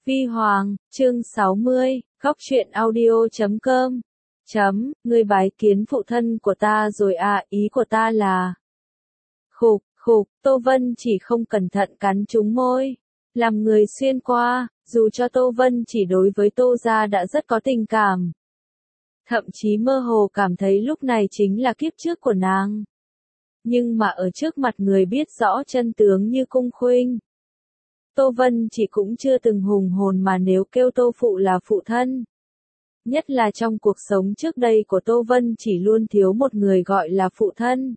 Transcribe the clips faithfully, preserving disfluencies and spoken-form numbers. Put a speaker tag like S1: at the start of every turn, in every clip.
S1: Vi Hoàng, chương sáu mươi, góc truyện audio chấm com. Chấm, ngươi bái kiến phụ thân của ta rồi à, ý của ta là. Khục, khục, Tô Vân chỉ không cẩn thận cắn trúng môi. Làm người xuyên qua, dù cho Tô Vân chỉ đối với Tô gia đã rất có tình cảm. Thậm chí mơ hồ cảm thấy lúc này chính là kiếp trước của nàng. Nhưng mà ở trước mặt người biết rõ chân tướng như Cung Khuynh, Tô Vân chỉ cũng chưa từng hùng hồn mà nếu kêu Tô Phụ là phụ thân. Nhất là trong cuộc sống trước đây của Tô Vân chỉ luôn thiếu một người gọi là phụ thân.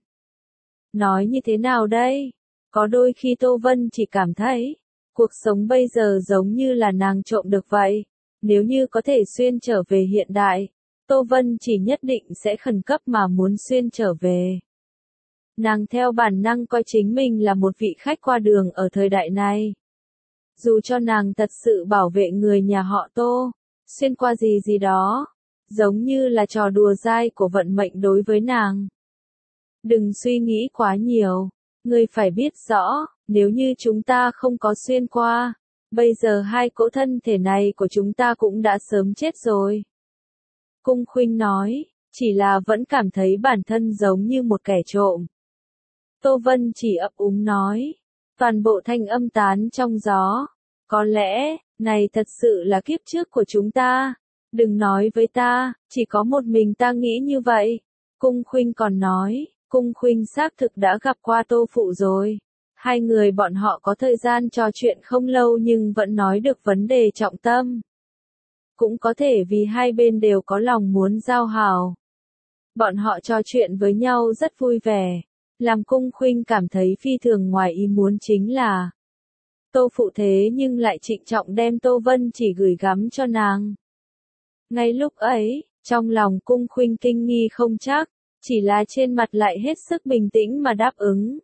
S1: Nói như thế nào đây? Có đôi khi Tô Vân chỉ cảm thấy, cuộc sống bây giờ giống như là nàng trộm được vậy. Nếu như có thể xuyên trở về hiện đại, Tô Vân chỉ nhất định sẽ khẩn cấp mà muốn xuyên trở về. Nàng theo bản năng coi chính mình là một vị khách qua đường ở thời đại này. Dù cho nàng thật sự bảo vệ người nhà họ Tô, xuyên qua gì gì đó, giống như là trò đùa dai của vận mệnh đối với nàng. Đừng suy nghĩ quá nhiều, ngươi phải biết rõ, nếu như chúng ta không có xuyên qua, bây giờ hai cỗ thân thể này của chúng ta cũng đã sớm chết rồi. Cung Khuynh nói, chỉ là vẫn cảm thấy bản thân giống như một kẻ trộm. Tô Vân chỉ ấp úng nói, toàn bộ thanh âm tán trong gió. Có lẽ, này thật sự là kiếp trước của chúng ta. Đừng nói với ta, chỉ có một mình ta nghĩ như vậy. Cung Khuynh còn nói, Cung Khuynh xác thực đã gặp qua Tô Phụ rồi. Hai người bọn họ có thời gian trò chuyện không lâu nhưng vẫn nói được vấn đề trọng tâm. Cũng có thể vì hai bên đều có lòng muốn giao hảo. Bọn họ trò chuyện với nhau rất vui vẻ. Làm Cung Khuynh cảm thấy phi thường ngoài ý muốn chính là Tô Phụ thế nhưng lại trịnh trọng đem Tô Vân chỉ gửi gắm cho nàng. Ngay lúc ấy, trong lòng Cung Khuynh kinh nghi không chắc, chỉ là trên mặt lại hết sức bình tĩnh mà đáp ứng.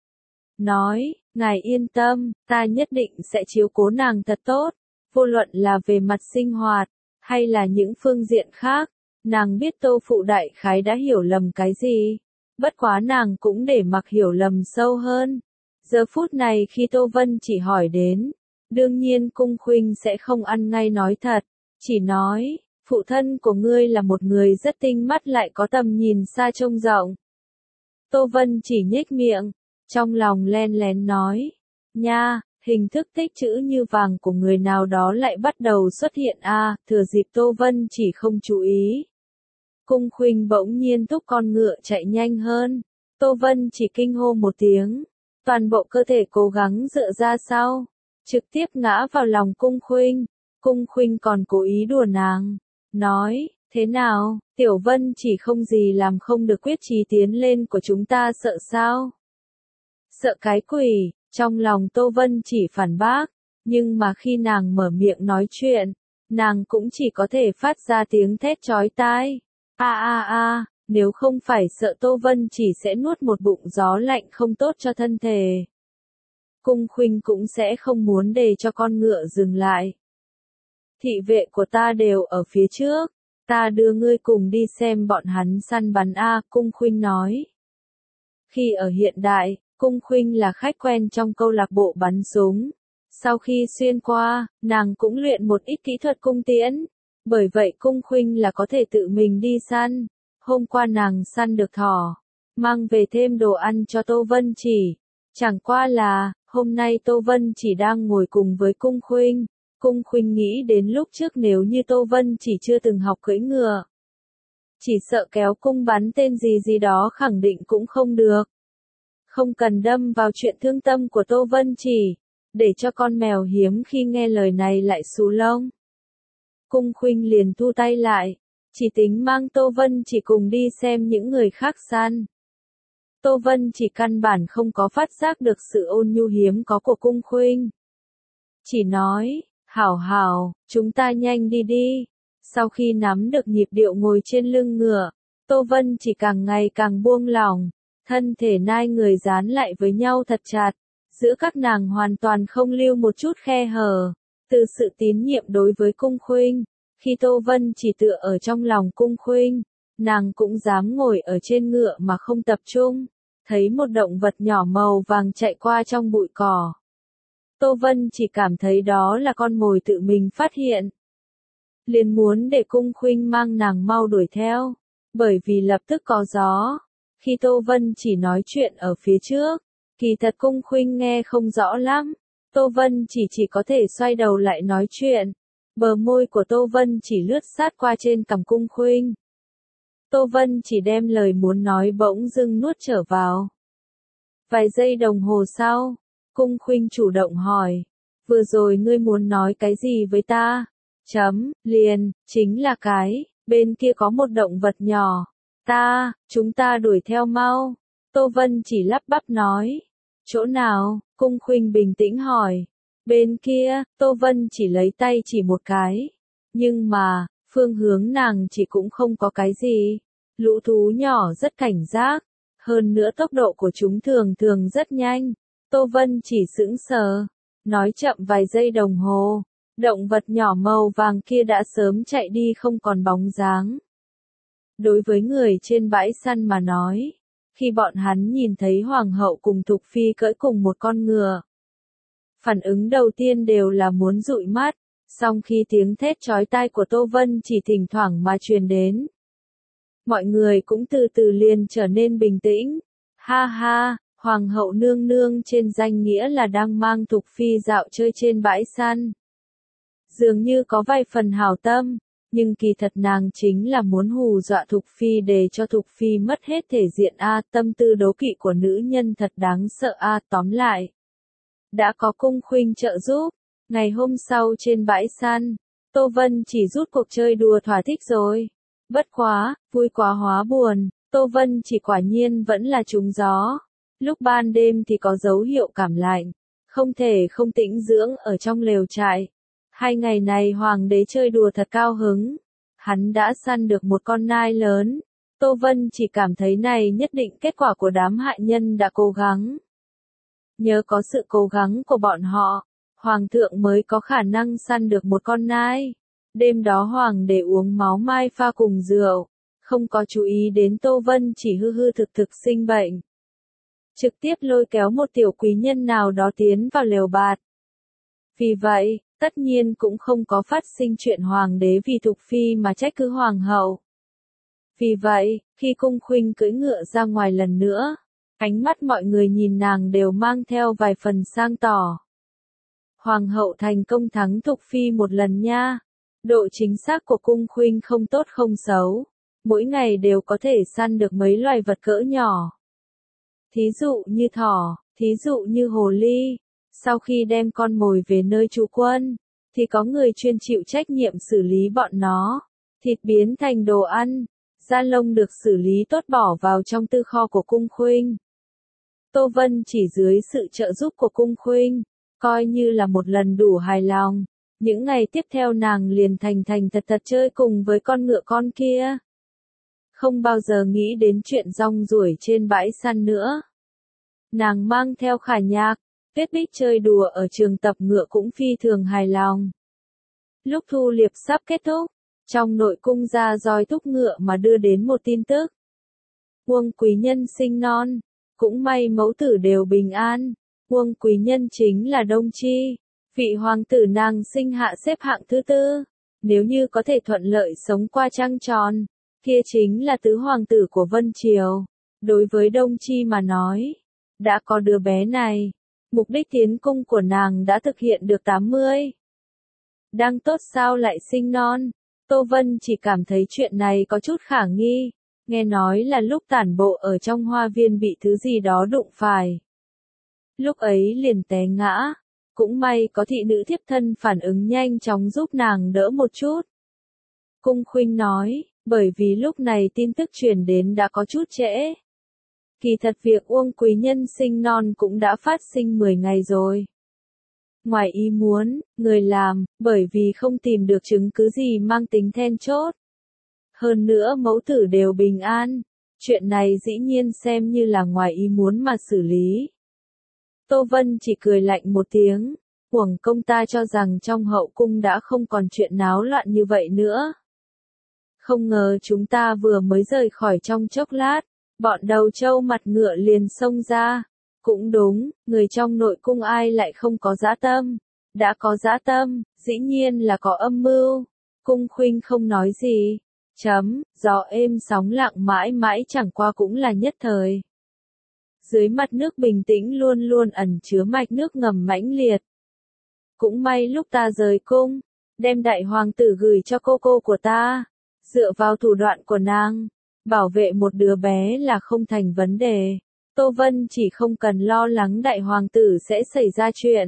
S1: Nói, ngài yên tâm, ta nhất định sẽ chiếu cố nàng thật tốt, vô luận là về mặt sinh hoạt, hay là những phương diện khác, nàng biết Tô Phụ đại khái đã hiểu lầm cái gì. Bất quá nàng cũng để mặc hiểu lầm sâu hơn. Giờ phút này khi Tô Vân chỉ hỏi đến, đương nhiên Cung Khuynh sẽ không ăn ngay nói thật, chỉ nói, phụ thân của ngươi là một người rất tinh mắt lại có tầm nhìn xa trông rộng. Tô Vân chỉ nhếch miệng, trong lòng len lén nói, nha, hình thức tích chữ như vàng của người nào đó lại bắt đầu xuất hiện a à, thừa dịp Tô Vân chỉ không chú ý. Cung Khuynh bỗng nhiên thúc con ngựa chạy nhanh hơn, Tô Vân chỉ kinh hô một tiếng. Toàn bộ cơ thể cố gắng dựa ra sau, trực tiếp ngã vào lòng Cung Khuynh. Cung Khuynh còn cố ý đùa nàng, nói, thế nào, Tiểu Vân chỉ không gì làm không được quyết chí tiến lên của chúng ta sợ sao? Sợ cái quỷ, trong lòng Tô Vân chỉ phản bác, nhưng mà khi nàng mở miệng nói chuyện, nàng cũng chỉ có thể phát ra tiếng thét chói tai. A a a. Nếu không phải sợ Tô Vân chỉ sẽ nuốt một bụng gió lạnh không tốt cho thân thể. Cung Khuynh cũng sẽ không muốn để cho con ngựa dừng lại. Thị vệ của ta đều ở phía trước, ta đưa ngươi cùng đi xem bọn hắn săn bắn a, Cung Khuynh nói. Khi ở hiện đại, Cung Khuynh là khách quen trong câu lạc bộ bắn súng. Sau khi xuyên qua, nàng cũng luyện một ít kỹ thuật cung tiễn. Bởi vậy Cung Khuynh là có thể tự mình đi săn. Hôm qua nàng săn được thỏ, mang về thêm đồ ăn cho Tô Vân chỉ. Chẳng qua là, hôm nay Tô Vân chỉ đang ngồi cùng với Cung Khuynh. Cung Khuynh nghĩ đến lúc trước nếu như Tô Vân chỉ chưa từng học cưỡi ngựa. Chỉ sợ kéo cung bắn tên gì gì đó khẳng định cũng không được. Không cần đâm vào chuyện thương tâm của Tô Vân chỉ, để cho con mèo hiếm khi nghe lời này lại xù lông. Cung Khuynh liền thu tay lại. Chỉ tính mang Tô Vân chỉ cùng đi xem những người khác săn. Tô Vân chỉ căn bản không có phát giác được sự ôn nhu hiếm có của Cung Khuynh. Chỉ nói, hảo hảo, chúng ta nhanh đi đi. Sau khi nắm được nhịp điệu ngồi trên lưng ngựa, Tô Vân chỉ càng ngày càng buông lỏng, thân thể nai người dán lại với nhau thật chặt, giữa các nàng hoàn toàn không lưu một chút khe hở, từ sự tín nhiệm đối với Cung Khuynh. Khi Tô Vân chỉ tựa ở trong lòng Cung Khuynh, nàng cũng dám ngồi ở trên ngựa mà không tập trung, thấy một động vật nhỏ màu vàng chạy qua trong bụi cỏ. Tô Vân chỉ cảm thấy đó là con mồi tự mình phát hiện. Liền muốn để Cung Khuynh mang nàng mau đuổi theo, bởi vì lập tức có gió. Khi Tô Vân chỉ nói chuyện ở phía trước, kỳ thật Cung Khuynh nghe không rõ lắm. Tô Vân chỉ chỉ có thể xoay đầu lại nói chuyện. Bờ môi của Tô Vân chỉ lướt sát qua trên cằm Cung Khuynh. Tô Vân chỉ đem lời muốn nói bỗng dưng nuốt trở vào. Vài giây đồng hồ sau, Cung Khuynh chủ động hỏi, vừa rồi ngươi muốn nói cái gì với ta? Chấm, liền, chính là cái, bên kia có một động vật nhỏ. Ta, chúng ta đuổi theo mau. Tô Vân chỉ lắp bắp nói. Chỗ nào? Cung Khuynh bình tĩnh hỏi. Bên kia, Tô Vân chỉ lấy tay chỉ một cái. Nhưng mà, phương hướng nàng chỉ cũng không có cái gì. Lũ thú nhỏ rất cảnh giác. Hơn nữa tốc độ của chúng thường thường rất nhanh. Tô Vân chỉ sững sờ. Nói chậm vài giây đồng hồ. Động vật nhỏ màu vàng kia đã sớm chạy đi không còn bóng dáng. Đối với người trên bãi săn mà nói, khi bọn hắn nhìn thấy hoàng hậu cùng Thục Phi cưỡi cùng một con ngựa, phản ứng đầu tiên đều là muốn dụi mắt, song khi tiếng thét chói tai của Tô Vân chỉ thỉnh thoảng mà truyền đến, mọi người cũng từ từ liền trở nên bình tĩnh. Ha ha, hoàng hậu nương nương trên danh nghĩa là đang mang Thục Phi dạo chơi trên bãi săn. Dường như có vài phần hảo tâm, nhưng kỳ thật nàng chính là muốn hù dọa Thục Phi để cho Thục Phi mất hết thể diện a, tâm tư đố kỵ của nữ nhân thật đáng sợ a, tóm lại. Đã có Cung Khuynh trợ giúp, ngày hôm sau trên bãi săn, Tô Vân chỉ rút cuộc chơi đùa thỏa thích rồi. Bất quá, vui quá hóa buồn, Tô Vân chỉ quả nhiên vẫn là trúng gió. Lúc ban đêm thì có dấu hiệu cảm lạnh, không thể không tĩnh dưỡng ở trong lều trại. Hai ngày này hoàng đế chơi đùa thật cao hứng. Hắn đã săn được một con nai lớn. Tô Vân chỉ cảm thấy này nhất định kết quả của đám hại nhân đã cố gắng. Nhờ có sự cố gắng của bọn họ, hoàng thượng mới có khả năng săn được một con nai. Đêm đó hoàng đế uống máu mai pha cùng rượu, không có chú ý đến Tô Vân chỉ hư hư thực thực sinh bệnh. Trực tiếp lôi kéo một tiểu quý nhân nào đó tiến vào lều bạt. Vì vậy, tất nhiên cũng không có phát sinh chuyện hoàng đế vì Thục Phi mà trách cứ hoàng hậu. Vì vậy, khi Cung Khuynh cưỡi ngựa ra ngoài lần nữa, ánh mắt mọi người nhìn nàng đều mang theo vài phần sang tỏ. Hoàng hậu thành công thắng Thục Phi một lần nha. Độ chính xác của Cung Khuynh không tốt không xấu. Mỗi ngày đều có thể săn được mấy loài vật cỡ nhỏ. Thí dụ như thỏ, thí dụ như hồ ly. Sau khi đem con mồi về nơi trú quân, thì có người chuyên chịu trách nhiệm xử lý bọn nó. Thịt biến thành đồ ăn, da lông được xử lý tốt bỏ vào trong tư kho của Cung Khuynh. Tô Vân chỉ dưới sự trợ giúp của Cung Khuynh, coi như là một lần đủ hài lòng. Những ngày tiếp theo nàng liền thành thành thật thật chơi cùng với con ngựa con kia. Không bao giờ nghĩ đến chuyện rong ruổi trên bãi săn nữa. Nàng mang theo Khả Nhạc, Tuyết Bích chơi đùa ở trường tập ngựa cũng phi thường hài lòng. Lúc thu liệp sắp kết thúc, trong nội cung ra roi thúc ngựa mà đưa đến một tin tức. Uông quý nhân sinh non, cũng may mẫu tử đều bình an. Uông quý nhân chính là Đông Chi, vị hoàng tử nàng sinh hạ xếp hạng thứ tư. Nếu như có thể thuận lợi sống qua trăng tròn, kia chính là tứ hoàng tử của Vân Triều. Đối với Đông Chi mà nói, đã có đứa bé này, mục đích tiến cung của nàng đã thực hiện được tám mươi. Đang tốt sao lại sinh non? Tô Vân chỉ cảm thấy chuyện này có chút khả nghi. Nghe nói là lúc tản bộ ở trong hoa viên bị thứ gì đó đụng phải. Lúc ấy liền té ngã. Cũng may có thị nữ thiếp thân phản ứng nhanh chóng giúp nàng đỡ một chút. Cung Khuynh nói, bởi vì lúc này tin tức truyền đến đã có chút trễ. Kỳ thật việc Uông quý nhân sinh non cũng đã phát sinh mười ngày rồi. Ngoài ý muốn, người làm, bởi vì không tìm được chứng cứ gì mang tính then chốt. Hơn nữa mẫu tử đều bình an. Chuyện này dĩ nhiên xem như là ngoài ý muốn mà xử lý. Tô Vân chỉ cười lạnh một tiếng. Uổng công ta cho rằng trong hậu cung đã không còn chuyện náo loạn như vậy nữa. Không ngờ chúng ta vừa mới rời khỏi trong chốc lát. Bọn đầu trâu mặt ngựa liền xông ra. Cũng đúng, người trong nội cung ai lại không có dã tâm. Đã có dã tâm, dĩ nhiên là có âm mưu. Cung Khuynh không nói gì. Chấm, gió êm sóng lặng mãi mãi chẳng qua cũng là nhất thời. Dưới mặt nước bình tĩnh luôn luôn ẩn chứa mạch nước ngầm mãnh liệt. Cũng may lúc ta rời cung, đem đại hoàng tử gửi cho cô cô của ta. Dựa vào thủ đoạn của nàng, bảo vệ một đứa bé là không thành vấn đề. Tô Vân chỉ không cần lo lắng đại hoàng tử sẽ xảy ra chuyện.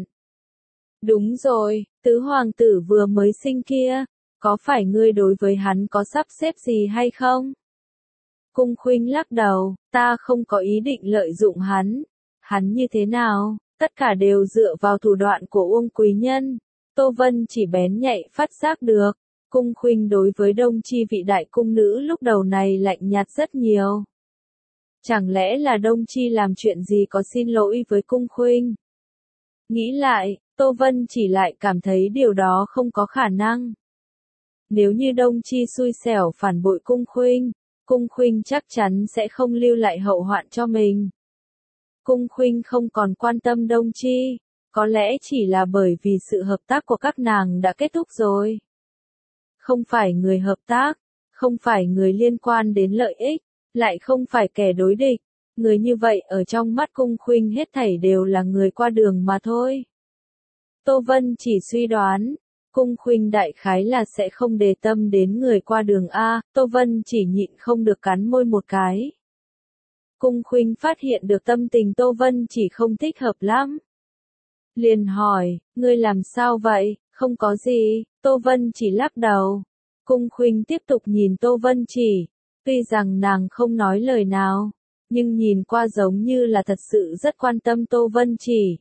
S1: Đúng rồi, tứ hoàng tử vừa mới sinh kia, có phải ngươi đối với hắn có sắp xếp gì hay không? Cung Khuynh lắc đầu, ta không có ý định lợi dụng hắn. Hắn như thế nào, tất cả đều dựa vào thủ đoạn của Uông Quý Nhân. Tô Vân chỉ bén nhạy phát giác được. Cung Khuynh đối với Đông Chi vị đại cung nữ lúc đầu này lạnh nhạt rất nhiều. Chẳng lẽ là Đông Chi làm chuyện gì có xin lỗi với Cung Khuynh? Nghĩ lại, Tô Vân chỉ lại cảm thấy điều đó không có khả năng. Nếu như Đông Chi xui xẻo phản bội Cung Khuynh, Cung Khuynh chắc chắn sẽ không lưu lại hậu hoạn cho mình. Cung Khuynh không còn quan tâm Đông Chi, có lẽ chỉ là bởi vì sự hợp tác của các nàng đã kết thúc rồi. Không phải người hợp tác, không phải người liên quan đến lợi ích, lại không phải kẻ đối địch. Người như vậy ở trong mắt Cung Khuynh hết thảy đều là người qua đường mà thôi. Tô Vân chỉ suy đoán, Cung Khuynh đại khái là sẽ không đề tâm đến người qua đường A, Tô Vân chỉ nhịn không được cắn môi một cái. Cung Khuynh phát hiện được tâm tình Tô Vân chỉ không thích hợp lắm. Liền hỏi, ngươi làm sao vậy, không có gì, Tô Vân chỉ lắc đầu. Cung Khuynh tiếp tục nhìn Tô Vân chỉ, tuy rằng nàng không nói lời nào, nhưng nhìn qua giống như là thật sự rất quan tâm Tô Vân chỉ.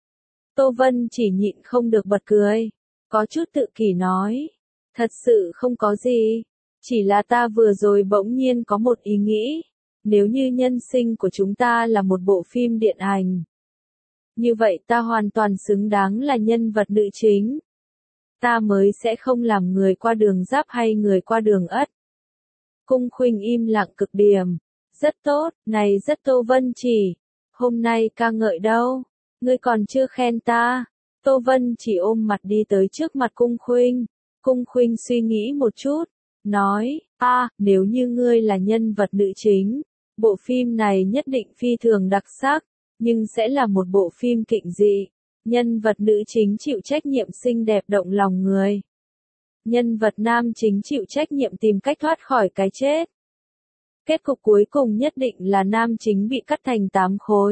S1: Tô Vân chỉ nhịn không được bật cười, có chút tự kỷ nói, thật sự không có gì, chỉ là ta vừa rồi bỗng nhiên có một ý nghĩ, nếu như nhân sinh của chúng ta là một bộ phim điện ảnh, như vậy ta hoàn toàn xứng đáng là nhân vật nữ chính. Ta mới sẽ không làm người qua đường giáp hay người qua đường ất. Cung Khuynh im lặng cực điểm. Rất tốt, này rất Tô Vân chỉ. Hôm nay ca ngợi đâu? Ngươi còn chưa khen ta. Tô Vân chỉ ôm mặt đi tới trước mặt Cung Khuynh. Cung Khuynh suy nghĩ một chút. Nói, a, nếu như ngươi là nhân vật nữ chính, bộ phim này nhất định phi thường đặc sắc, nhưng sẽ là một bộ phim kịch dị. Nhân vật nữ chính chịu trách nhiệm xinh đẹp động lòng người. Nhân vật nam chính chịu trách nhiệm tìm cách thoát khỏi cái chết. Kết cục cuối cùng nhất định là nam chính bị cắt thành tám khối.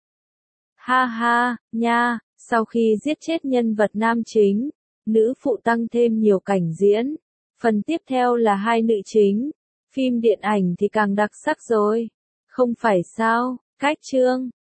S1: Ha ha, nha, sau khi giết chết nhân vật nam chính, nữ phụ tăng thêm nhiều cảnh diễn. Phần tiếp theo là hai nữ chính. Phim điện ảnh thì càng đặc sắc rồi. Không phải sao, cách chương.